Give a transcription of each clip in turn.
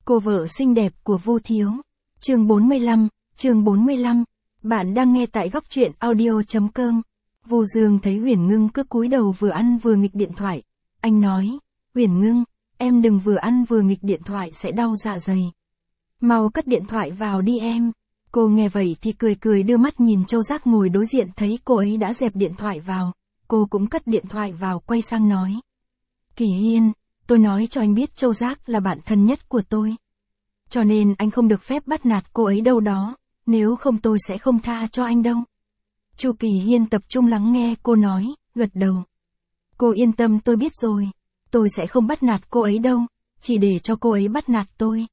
Cô vợ xinh đẹp của Vu Thiếu. Chương 45. Bạn đang nghe tại góc truyện audio.com. Vu Dương thấy Huyền Ngưng cứ cúi đầu vừa ăn vừa nghịch điện thoại. Anh nói, Huyền Ngưng, em đừng vừa ăn vừa nghịch điện thoại sẽ đau dạ dày. Mau cất điện thoại vào đi em. Cô nghe vậy thì cười đưa mắt nhìn Châu Giác ngồi đối diện, thấy cô ấy đã dẹp điện thoại vào. Cô cũng cất điện thoại vào, quay sang nói. Kỳ Hiên, tôi nói cho anh biết Châu Giác là bạn thân nhất của tôi. Cho nên anh không được phép bắt nạt cô ấy đâu đó, nếu không tôi sẽ không tha cho anh đâu. Chu Kỳ Hiên tập trung lắng nghe cô nói, gật đầu. Cô yên tâm, tôi biết rồi. Tôi sẽ không bắt nạt cô ấy đâu, chỉ để cho cô ấy bắt nạt tôi.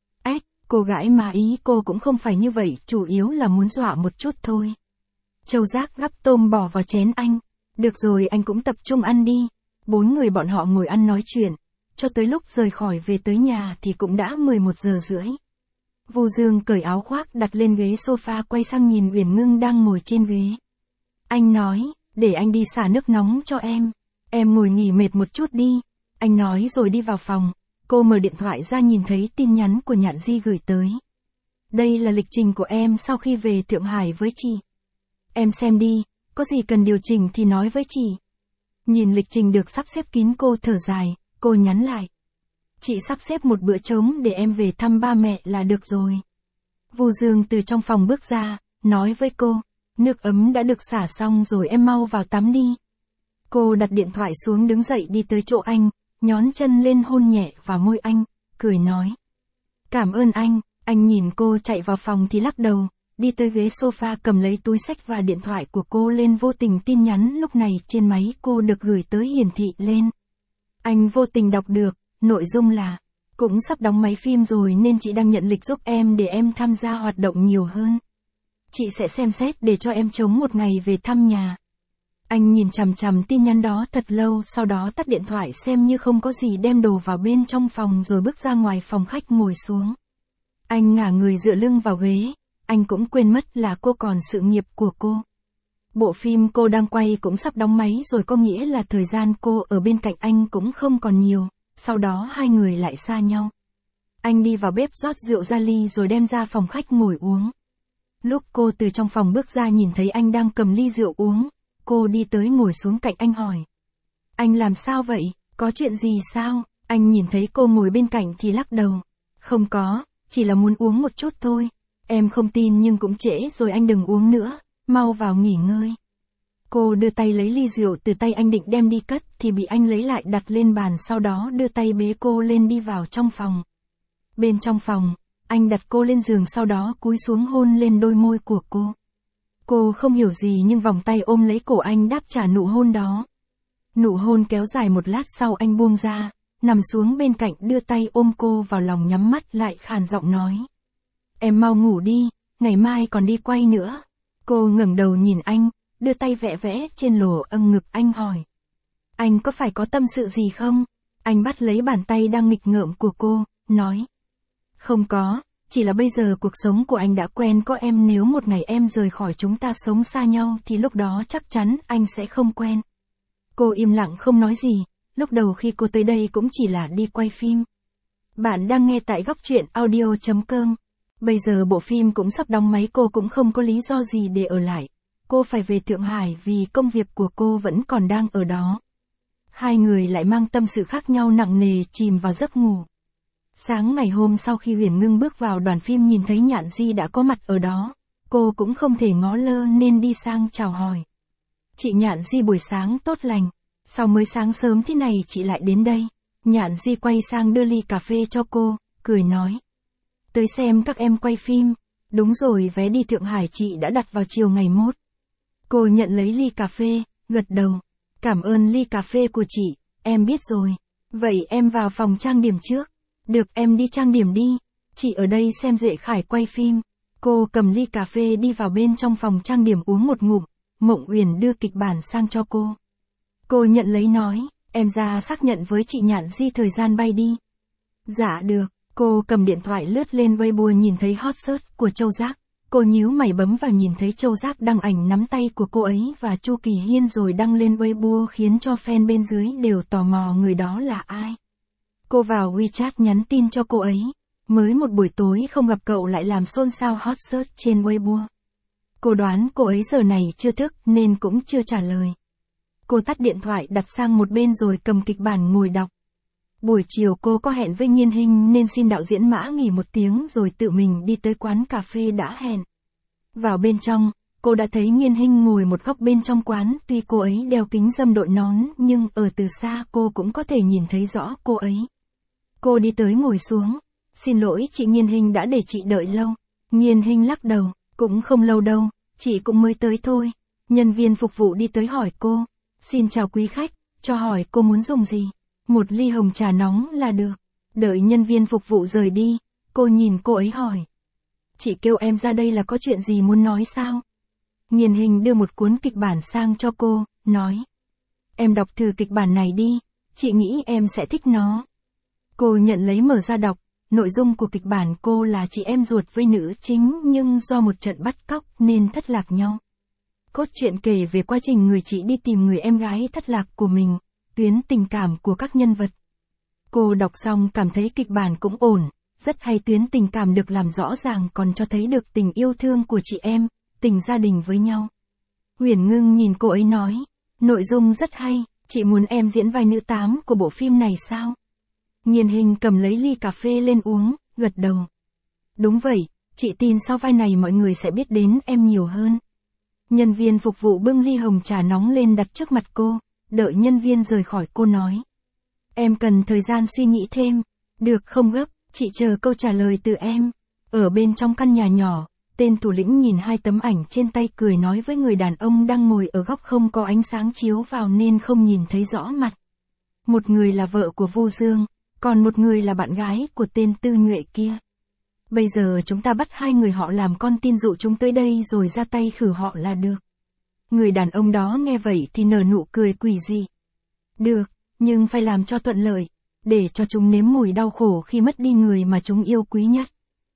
Cô gái mà ý cô cũng không phải như vậy, chủ yếu là muốn dọa một chút thôi. Châu Giác gắp tôm bỏ vào chén anh. Được rồi, anh cũng tập trung ăn đi. 4 người bọn họ ngồi ăn nói chuyện. Cho tới lúc rời khỏi về tới nhà thì cũng đã 11 giờ rưỡi. Vu Dương cởi áo khoác đặt lên ghế sofa, quay sang nhìn Uyển Ngưng đang ngồi trên ghế. Anh nói, để anh đi xả nước nóng cho em. Em ngồi nghỉ mệt một chút đi. Anh nói rồi đi vào phòng. Cô mở điện thoại ra, nhìn thấy tin nhắn của Nhạn Di gửi tới. Đây là lịch trình của em sau khi về Thượng Hải với chị. Em xem đi, có gì cần điều chỉnh thì nói với chị. Nhìn lịch trình được sắp xếp kín, cô thở dài, cô nhắn lại. Chị sắp xếp một bữa trống để em về thăm ba mẹ là được rồi. Vu Dương từ trong phòng bước ra, nói với cô, nước ấm đã được xả xong rồi, em mau vào tắm đi. Cô đặt điện thoại xuống, đứng dậy đi tới chỗ anh, nhón chân lên hôn nhẹ vào môi anh, cười nói. Cảm ơn anh. Anh nhìn cô chạy vào phòng thì lắc đầu, đi tới ghế sofa cầm lấy túi xách và điện thoại của cô lên. Vô tình tin nhắn lúc này trên máy cô được gửi tới hiển thị lên. Anh vô tình đọc được, nội dung là, cũng sắp đóng máy phim rồi nên chị đang nhận lịch giúp em để em tham gia hoạt động nhiều hơn. Chị sẽ xem xét để cho em trống một ngày về thăm nhà. Anh nhìn chằm chằm tin nhắn đó thật lâu, sau đó tắt điện thoại xem như không có gì, đem đồ vào bên trong phòng rồi bước ra ngoài phòng khách ngồi xuống. Anh ngả người dựa lưng vào ghế, anh cũng quên mất là cô còn sự nghiệp của cô. Bộ phim cô đang quay cũng sắp đóng máy rồi, có nghĩa là thời gian cô ở bên cạnh anh cũng không còn nhiều, sau đó hai người lại xa nhau. Anh đi vào bếp rót rượu ra ly rồi đem ra phòng khách ngồi uống. Lúc cô từ trong phòng bước ra nhìn thấy anh đang cầm ly rượu uống. Cô đi tới ngồi xuống cạnh anh hỏi. Anh làm sao vậy, có chuyện gì sao? Anh nhìn thấy cô ngồi bên cạnh thì lắc đầu. Không có, chỉ là muốn uống một chút thôi. Em không tin nhưng cũng trễ rồi, anh đừng uống nữa, mau vào nghỉ ngơi. Cô đưa tay lấy ly rượu từ tay anh định đem đi cất thì bị anh lấy lại đặt lên bàn, sau đó đưa tay bế cô lên đi vào trong phòng. Bên trong phòng, anh đặt cô lên giường, sau đó cúi xuống hôn lên đôi môi của cô. Cô không hiểu gì nhưng vòng tay ôm lấy cổ anh đáp trả nụ hôn đó. Nụ hôn kéo dài một lát sau anh buông ra, nằm xuống bên cạnh đưa tay ôm cô vào lòng, nhắm mắt lại khàn giọng nói. Em mau ngủ đi, ngày mai còn đi quay nữa. Cô ngẩng đầu nhìn anh, đưa tay vẽ vẽ trên lỗ ngực anh hỏi. Anh có phải có tâm sự gì không? Anh bắt lấy bàn tay đang nghịch ngợm của cô, nói. Không có. Chỉ là bây giờ cuộc sống của anh đã quen có em, nếu một ngày em rời khỏi chúng ta sống xa nhau thì lúc đó chắc chắn anh sẽ không quen. Cô im lặng không nói gì, lúc đầu khi cô tới đây cũng chỉ là đi quay phim. Bạn đang nghe tại góc truyện audio.com. Bây giờ bộ phim cũng sắp đóng máy, cô cũng không có lý do gì để ở lại. Cô phải về Thượng Hải vì công việc của cô vẫn còn đang ở đó. Hai người lại mang tâm sự khác nhau, nặng nề chìm vào giấc ngủ. Sáng ngày hôm sau khi Huyền Ngưng bước vào đoàn phim nhìn thấy Nhạn Di đã có mặt ở đó, cô cũng không thể ngó lơ nên đi sang chào hỏi. Chị Nhạn Di buổi sáng tốt lành, sao mới sáng sớm thế này chị lại đến đây? Nhạn Di quay sang đưa ly cà phê cho cô, cười nói. Tới xem các em quay phim, đúng rồi, vé đi Thượng Hải chị đã đặt vào chiều ngày mốt. Cô nhận lấy ly cà phê, gật đầu. Cảm ơn ly cà phê của chị, em biết rồi. Vậy em vào phòng trang điểm trước. Được, em đi trang điểm đi, chị ở đây xem Duệ Khải quay phim. Cô cầm ly cà phê đi vào bên trong phòng trang điểm uống một ngụm. Mộng Uyển đưa kịch bản sang cho cô. Cô nhận lấy nói, em ra xác nhận với chị Nhạn Di thời gian bay đi. Dạ được. Cô cầm điện thoại lướt lên Weibo, nhìn thấy hot search của Châu Giác. Cô nhíu mày bấm vào, nhìn thấy Châu Giác đăng ảnh nắm tay của cô ấy và Chu Kỳ Hiên rồi đăng lên Weibo, khiến cho fan bên dưới đều tò mò người đó là ai. Cô vào WeChat nhắn tin cho cô ấy. Mới một buổi tối không gặp cậu lại làm xôn xao hot search trên Weibo. Cô đoán cô ấy giờ này chưa thức nên cũng chưa trả lời. Cô tắt điện thoại đặt sang một bên rồi cầm kịch bản ngồi đọc. Buổi chiều cô có hẹn với Nghiên Hinh nên xin đạo diễn Mã nghỉ một tiếng rồi tự mình đi tới quán cà phê đã hẹn. Vào bên trong, cô đã thấy Nghiên Hinh ngồi một góc bên trong quán, tuy cô ấy đeo kính râm đội nón nhưng ở từ xa cô cũng có thể nhìn thấy rõ cô ấy. Cô đi tới ngồi xuống. Xin lỗi chị Nghiên Hinh đã để chị đợi lâu. Nghiên Hinh lắc đầu, cũng không lâu đâu, chị cũng mới tới thôi. Nhân viên phục vụ đi tới hỏi cô, xin chào quý khách, cho hỏi cô muốn dùng gì? Một ly hồng trà nóng là được. Đợi nhân viên phục vụ rời đi, cô nhìn cô ấy hỏi. Chị kêu em ra đây là có chuyện gì muốn nói sao? Nghiên Hinh đưa một cuốn kịch bản sang cho cô, nói. Em đọc thử kịch bản này đi, chị nghĩ em sẽ thích nó. Cô nhận lấy mở ra đọc, nội dung của kịch bản cô là chị em ruột với nữ chính nhưng do một trận bắt cóc nên thất lạc nhau. Cốt truyện kể về quá trình người chị đi tìm người em gái thất lạc của mình, tuyến tình cảm của các nhân vật. Cô đọc xong cảm thấy kịch bản cũng ổn, rất hay, tuyến tình cảm được làm rõ ràng còn cho thấy được tình yêu thương của chị em, tình gia đình với nhau. Huyền Ngưng nhìn cô ấy nói, nội dung rất hay, chị muốn em diễn vai nữ 8 của bộ phim này sao? Nghiên Hinh cầm lấy ly cà phê lên uống, gật đầu. Đúng vậy, chị tin sau vai này mọi người sẽ biết đến em nhiều hơn. Nhân viên phục vụ bưng ly hồng trà nóng lên đặt trước mặt cô, đợi nhân viên rời khỏi cô nói. Em cần thời gian suy nghĩ thêm, được không gấp, chị chờ câu trả lời từ em. Ở bên trong căn nhà nhỏ, tên thủ lĩnh nhìn hai tấm ảnh trên tay cười nói với người đàn ông đang ngồi ở góc không có ánh sáng chiếu vào nên không nhìn thấy rõ mặt. Một người là vợ của Vu Dương, còn một người là bạn gái của tên Tư Nhuệ kia. Bây giờ chúng ta bắt hai người họ làm con tin dụ chúng tới đây rồi ra tay khử họ là được. Người đàn ông đó nghe vậy thì nở nụ cười quỷ dị. Được, nhưng phải làm cho thuận lợi, để cho chúng nếm mùi đau khổ khi mất đi người mà chúng yêu quý nhất.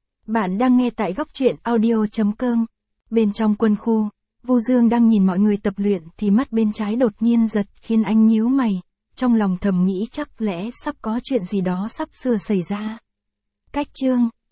Bạn đang nghe tại góc truyện audio.com. Bên trong quân khu, Vu Dương đang nhìn mọi người tập luyện thì mắt bên trái đột nhiên giật khiến anh nhíu mày, trong lòng thầm nghĩ chắc lẽ sắp có chuyện gì đó sắp sửa xảy ra. Cách chương